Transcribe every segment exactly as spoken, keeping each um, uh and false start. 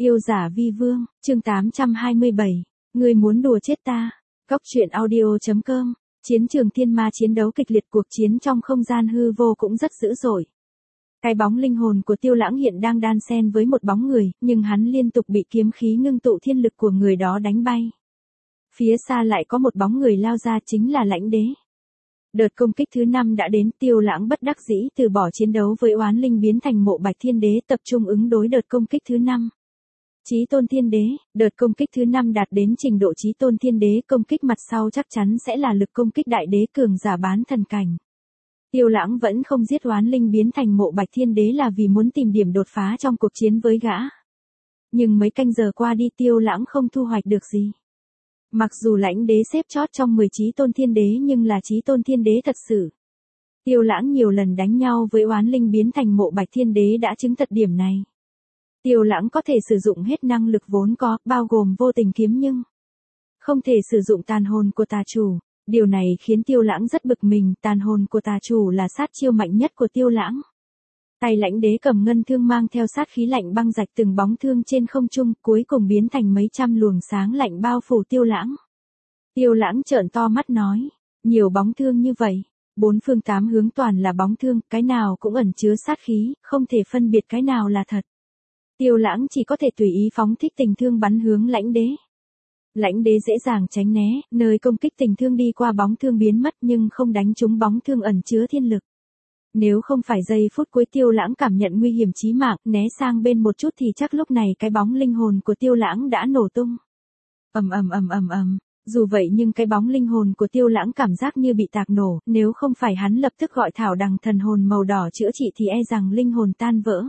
Yêu giả vi vương, chương tám trăm hai mươi bảy. Ngươi muốn đùa chết ta. Góc truyện audio chấm com. Chiến trường thiên ma chiến đấu kịch liệt, cuộc chiến trong không gian hư vô cũng rất dữ dội. Cái bóng linh hồn của Tiêu Lãng hiện đang đan xen với một bóng người, nhưng hắn liên tục bị kiếm khí ngưng tụ thiên lực của người đó đánh bay. Phía xa lại có một bóng người lao ra, chính là Lãnh Đế. Đợt công kích thứ năm đã đến, Tiêu Lãng bất đắc dĩ từ bỏ chiến đấu với oán linh biến thành Mộ Bạch Thiên Đế, tập trung ứng đối đợt công kích thứ năm. Chí Tôn Thiên Đế, đợt công kích thứ năm đạt đến trình độ Chí Tôn Thiên Đế, công kích mặt sau chắc chắn sẽ là lực công kích đại đế cường giả bán thần cảnh. Tiêu Lãng vẫn không giết oán linh biến thành Mộ Bạch Thiên Đế là vì muốn tìm điểm đột phá trong cuộc chiến với gã. Nhưng mấy canh giờ qua đi, Tiêu Lãng không thu hoạch được gì. Mặc dù Lãnh Đế xếp chót trong mười Chí Tôn Thiên Đế nhưng là Chí Tôn Thiên Đế thật sự. Tiêu Lãng nhiều lần đánh nhau với oán linh biến thành Mộ Bạch Thiên Đế đã chứng thật điểm này. Tiêu Lãng có thể sử dụng hết năng lực vốn có, bao gồm vô tình kiếm nhưng không thể sử dụng tàn hồn của tà chủ. Điều này khiến Tiêu Lãng rất bực mình, tàn hồn của tà chủ là sát chiêu mạnh nhất của Tiêu Lãng. Tay Lãnh Đế cầm ngân thương mang theo sát khí lạnh băng rạch từng bóng thương trên không trung, cuối cùng biến thành mấy trăm luồng sáng lạnh bao phủ Tiêu Lãng. Tiêu Lãng trợn to mắt nói, nhiều bóng thương như vậy, bốn phương tám hướng toàn là bóng thương, cái nào cũng ẩn chứa sát khí, không thể phân biệt cái nào là thật. Tiêu Lãng chỉ có thể tùy ý phóng thích tình thương bắn hướng Lãnh Đế. Lãnh Đế dễ dàng tránh né, nơi công kích tình thương đi qua bóng thương biến mất nhưng không đánh trúng bóng thương ẩn chứa thiên lực. Nếu không phải giây phút cuối Tiêu Lãng cảm nhận nguy hiểm chí mạng, né sang bên một chút thì chắc lúc này cái bóng linh hồn của Tiêu Lãng đã nổ tung. Ầm ầm ầm ầm ầm. Dù vậy nhưng cái bóng linh hồn của Tiêu Lãng cảm giác như bị tạc nổ, nếu không phải hắn lập tức gọi thảo đằng thần hồn màu đỏ chữa trị thì e rằng linh hồn tan vỡ.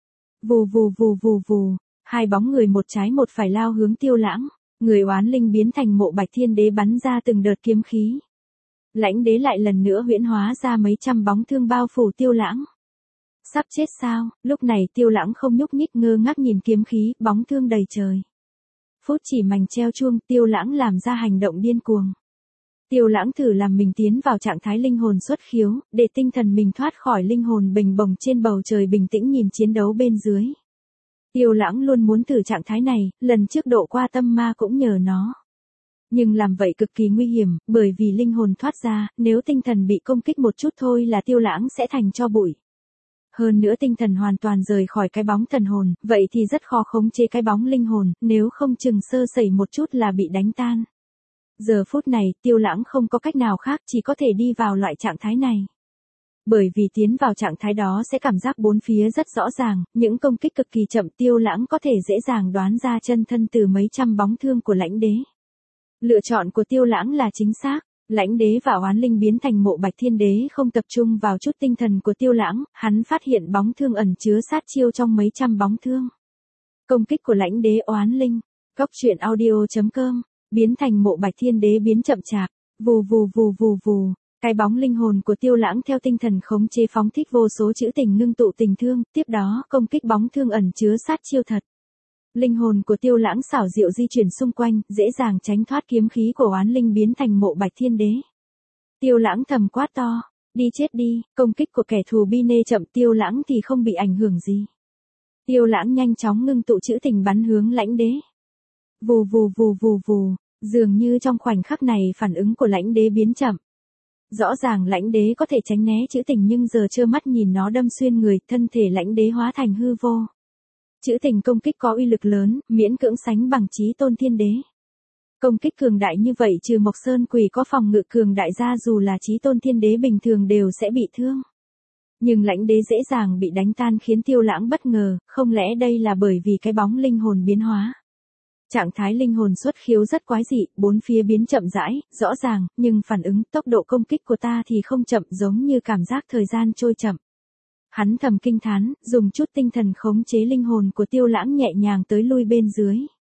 Vù vù vù vù vù, hai bóng người một trái một phải lao hướng Tiêu Lãng, người oán linh biến thành Mộ Bạch Thiên Đế bắn ra từng đợt kiếm khí. Lãnh Đế lại lần nữa huyễn hóa ra mấy trăm bóng thương bao phủ Tiêu Lãng. Sắp chết sao? Lúc này Tiêu Lãng không nhúc nhích, ngơ ngác nhìn kiếm khí, bóng thương đầy trời. Phút chỉ mảnh treo chuông, Tiêu Lãng làm ra hành động điên cuồng. Tiêu Lãng thử làm mình tiến vào trạng thái linh hồn xuất khiếu, để tinh thần mình thoát khỏi linh hồn bình bồng trên bầu trời bình tĩnh nhìn chiến đấu bên dưới. Tiêu Lãng luôn muốn thử trạng thái này, lần trước độ qua tâm ma cũng nhờ nó. Nhưng làm vậy cực kỳ nguy hiểm, bởi vì linh hồn thoát ra, nếu tinh thần bị công kích một chút thôi là Tiêu Lãng sẽ thành tro bụi. Hơn nữa tinh thần hoàn toàn rời khỏi cái bóng thần hồn, vậy thì rất khó khống chế cái bóng linh hồn, nếu không chừng sơ sẩy một chút là bị đánh tan. Giờ phút này, Tiêu Lãng không có cách nào khác, chỉ có thể đi vào loại trạng thái này. Bởi vì tiến vào trạng thái đó sẽ cảm giác bốn phía rất rõ ràng, những công kích cực kỳ chậm, Tiêu Lãng có thể dễ dàng đoán ra chân thân từ mấy trăm bóng thương của Lãnh Đế. Lựa chọn của Tiêu Lãng là chính xác. Lãnh Đế và oán linh biến thành Mộ Bạch Thiên Đế không tập trung vào chút tinh thần của Tiêu Lãng, hắn phát hiện bóng thương ẩn chứa sát chiêu trong mấy trăm bóng thương. Công kích của Lãnh Đế oán linh. Góc truyện audio chấm com. Biến thành Mộ Bạch Thiên Đế biến chậm chạp. Vù vù vù vù vù. Cái bóng linh hồn của Tiêu Lãng theo tinh thần khống chế phóng thích vô số chữ tình ngưng tụ tình thương, tiếp đó công kích bóng thương ẩn chứa sát chiêu thật. Linh hồn của Tiêu Lãng xảo diệu di chuyển xung quanh, dễ dàng tránh thoát kiếm khí của oán linh biến thành Mộ Bạch Thiên Đế. Tiêu Lãng thầm quát to, đi chết đi, công kích của kẻ thù bi nê chậm, Tiêu Lãng thì không bị ảnh hưởng gì. Tiêu Lãng nhanh chóng ngưng tụ chữ tình bắn hướng Lãnh Đế. Vù vù vù vù vù, dường như trong khoảnh khắc này phản ứng của Lãnh Đế biến chậm. Rõ ràng Lãnh Đế có thể tránh né chữ tình nhưng giờ trơ mắt nhìn nó đâm xuyên người, thân thể Lãnh Đế hóa thành hư vô. Chữ tình công kích có uy lực lớn, miễn cưỡng sánh bằng Chí Tôn Thiên Đế. Công kích cường đại như vậy trừ Mộc Sơn Quỷ có phòng ngự cường đại ra dù là Chí Tôn Thiên Đế bình thường đều sẽ bị thương. Nhưng Lãnh Đế dễ dàng bị đánh tan khiến Tiêu Lãng bất ngờ, không lẽ đây là bởi vì cái bóng linh hồn biến hóa. Trạng thái linh hồn xuất khiếu rất quái dị, bốn phía biến chậm rãi, rõ ràng, nhưng phản ứng, tốc độ công kích của ta thì không chậm, giống như cảm giác thời gian trôi chậm. Hắn thầm kinh thán, dùng chút tinh thần khống chế linh hồn của Tiêu Lãng nhẹ nhàng tới lui bên dưới.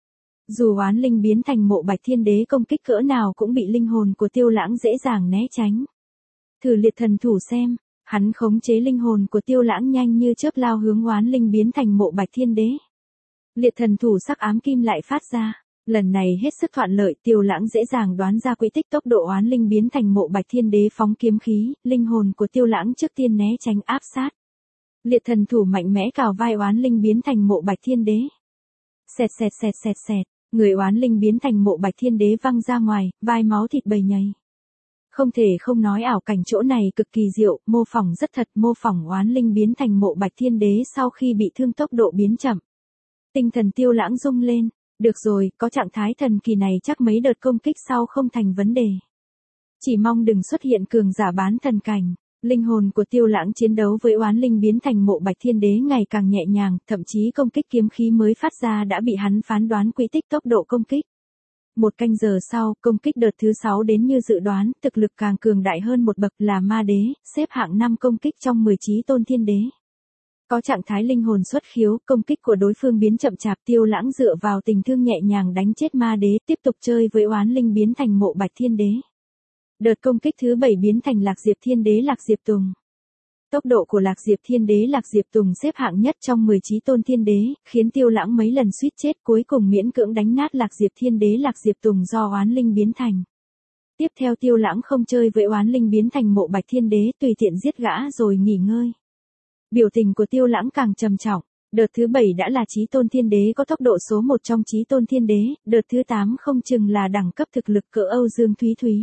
Dù oán linh biến thành Mộ Bạch Thiên Đế công kích cỡ nào cũng bị linh hồn của Tiêu Lãng dễ dàng né tránh. Thử liệt thần thủ xem, hắn khống chế linh hồn của Tiêu Lãng nhanh như chớp lao hướng oán linh biến thành Mộ Bạch Thiên Đế. Liệt thần thủ sắc ám kim lại phát ra. Lần này hết sức thuận lợi, Tiêu Lãng dễ dàng đoán ra quỹ tích tốc độ oán linh biến thành Mộ Bạch Thiên Đế phóng kiếm khí, linh hồn của Tiêu Lãng trước tiên né tránh áp sát. Liệt thần thủ mạnh mẽ cào vai oán linh biến thành Mộ Bạch Thiên Đế. Xẹt xẹt xẹt xẹt xẹt, người oán linh biến thành mộ Bạch Thiên Đế văng ra ngoài, vai máu thịt bầy nhầy. Không thể không nói ảo cảnh chỗ này cực kỳ diệu, mô phỏng rất thật, mô phỏng oán linh biến thành mộ Bạch Thiên Đế sau khi bị thương tốc độ biến chậm. Tinh thần Tiêu Lãng rung lên, được rồi, có trạng thái thần kỳ này chắc mấy đợt công kích sau không thành vấn đề. Chỉ mong đừng xuất hiện cường giả bán thần cảnh. Linh hồn của Tiêu Lãng chiến đấu với oán linh biến thành mộ Bạch Thiên Đế ngày càng nhẹ nhàng, thậm chí công kích kiếm khí mới phát ra đã bị hắn phán đoán quỹ tích tốc độ công kích. Một canh giờ sau, công kích đợt thứ sáu đến như dự đoán, thực lực càng cường đại hơn một bậc là ma đế, xếp hạng năm công kích trong mười chí tôn thiên đế. Có trạng thái linh hồn xuất khiếu, công kích của đối phương biến chậm chạp, Tiêu Lãng dựa vào tình thương nhẹ nhàng đánh chết ma đế, tiếp tục chơi với oán linh biến thành mộ Bạch Thiên Đế. Đợt công kích thứ bảy biến thành Lạc Diệp Thiên Đế Lạc Diệp Tùng. Tốc độ của Lạc Diệp Thiên Đế Lạc Diệp Tùng xếp hạng nhất trong mười chí tôn thiên đế, khiến Tiêu Lãng mấy lần suýt chết, cuối cùng miễn cưỡng đánh nát Lạc Diệp Thiên Đế Lạc Diệp Tùng do oán linh biến thành. Tiếp theo Tiêu Lãng không chơi với oán linh biến thành mộ Bạch Thiên Đế, tùy tiện giết gã rồi nghỉ ngơi. Biểu tình của Tiêu Lãng càng trầm trọng. Đợt thứ bảy đã là chí tôn thiên đế có tốc độ số một trong chí tôn thiên đế, đợt thứ tám không chừng là đẳng cấp thực lực cỡ Âu Dương Thúy Thúy.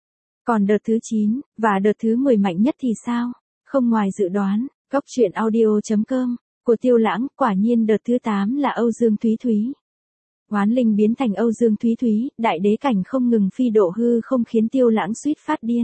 Còn đợt thứ chín, và đợt thứ mười mạnh nhất thì sao? Không ngoài dự đoán, góc truyện audio chấm com, của Tiêu Lãng, quả nhiên đợt thứ tám là Âu Dương Thúy Thúy. Oán linh biến thành Âu Dương Thúy Thúy, đại đế cảnh không ngừng phi độ hư không khiến Tiêu Lãng suýt phát điên.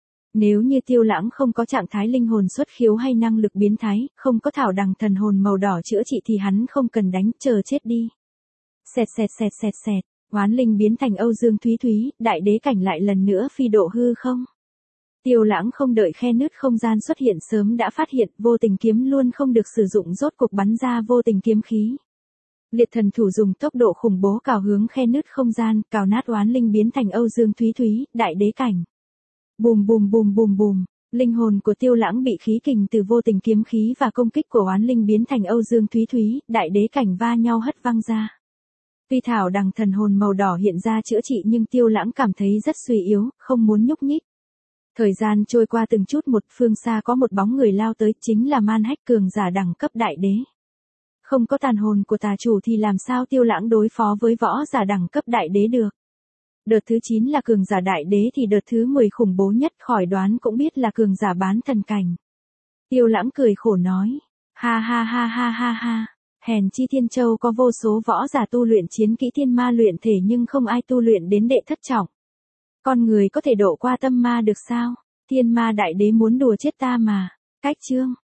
Nếu như Tiêu Lãng không có trạng thái linh hồn xuất khiếu hay năng lực biến thái, không có thảo đằng thần hồn màu đỏ chữa trị thì hắn không cần đánh, chờ chết đi. Xẹt xẹt xẹt xẹt xẹt. Oán linh biến thành Âu Dương Thúy Thúy, đại đế cảnh lại lần nữa phi độ hư không. Tiêu Lãng không đợi khe nứt không gian xuất hiện sớm đã phát hiện, vô tình kiếm luôn không được sử dụng rốt cục bắn ra vô tình kiếm khí. Liệt thần thủ dùng tốc độ khủng bố cào hướng khe nứt không gian, cào nát oán linh biến thành Âu Dương Thúy Thúy, đại đế cảnh. Bùm bùm bùm bùm bùm, linh hồn của Tiêu Lãng bị khí kình từ vô tình kiếm khí và công kích của oán linh biến thành Âu Dương Thúy Thúy, đại đế cảnh va nhau hất văng ra. Tuy thảo đằng thần hồn màu đỏ hiện ra chữa trị nhưng Tiêu Lãng cảm thấy rất suy yếu, không muốn nhúc nhích. Thời gian trôi qua từng chút một, phương xa có một bóng người lao tới, chính là Man Hách cường giả đẳng cấp đại đế. Không có tàn hồn của tà chủ thì làm sao Tiêu Lãng đối phó với võ giả đẳng cấp đại đế được. Đợt thứ chín là cường giả đại đế thì đợt thứ mười khủng bố nhất, khỏi đoán cũng biết là cường giả bán thần cảnh. Tiêu Lãng cười khổ nói, ha ha ha ha ha ha. Hèn chi Thiên Châu có vô số võ giả tu luyện chiến kỹ thiên ma luyện thể nhưng không ai tu luyện đến đệ thất trọng. Con người có thể độ qua tâm ma được sao? Thiên ma đại đế muốn đùa chết ta mà. Cách chương.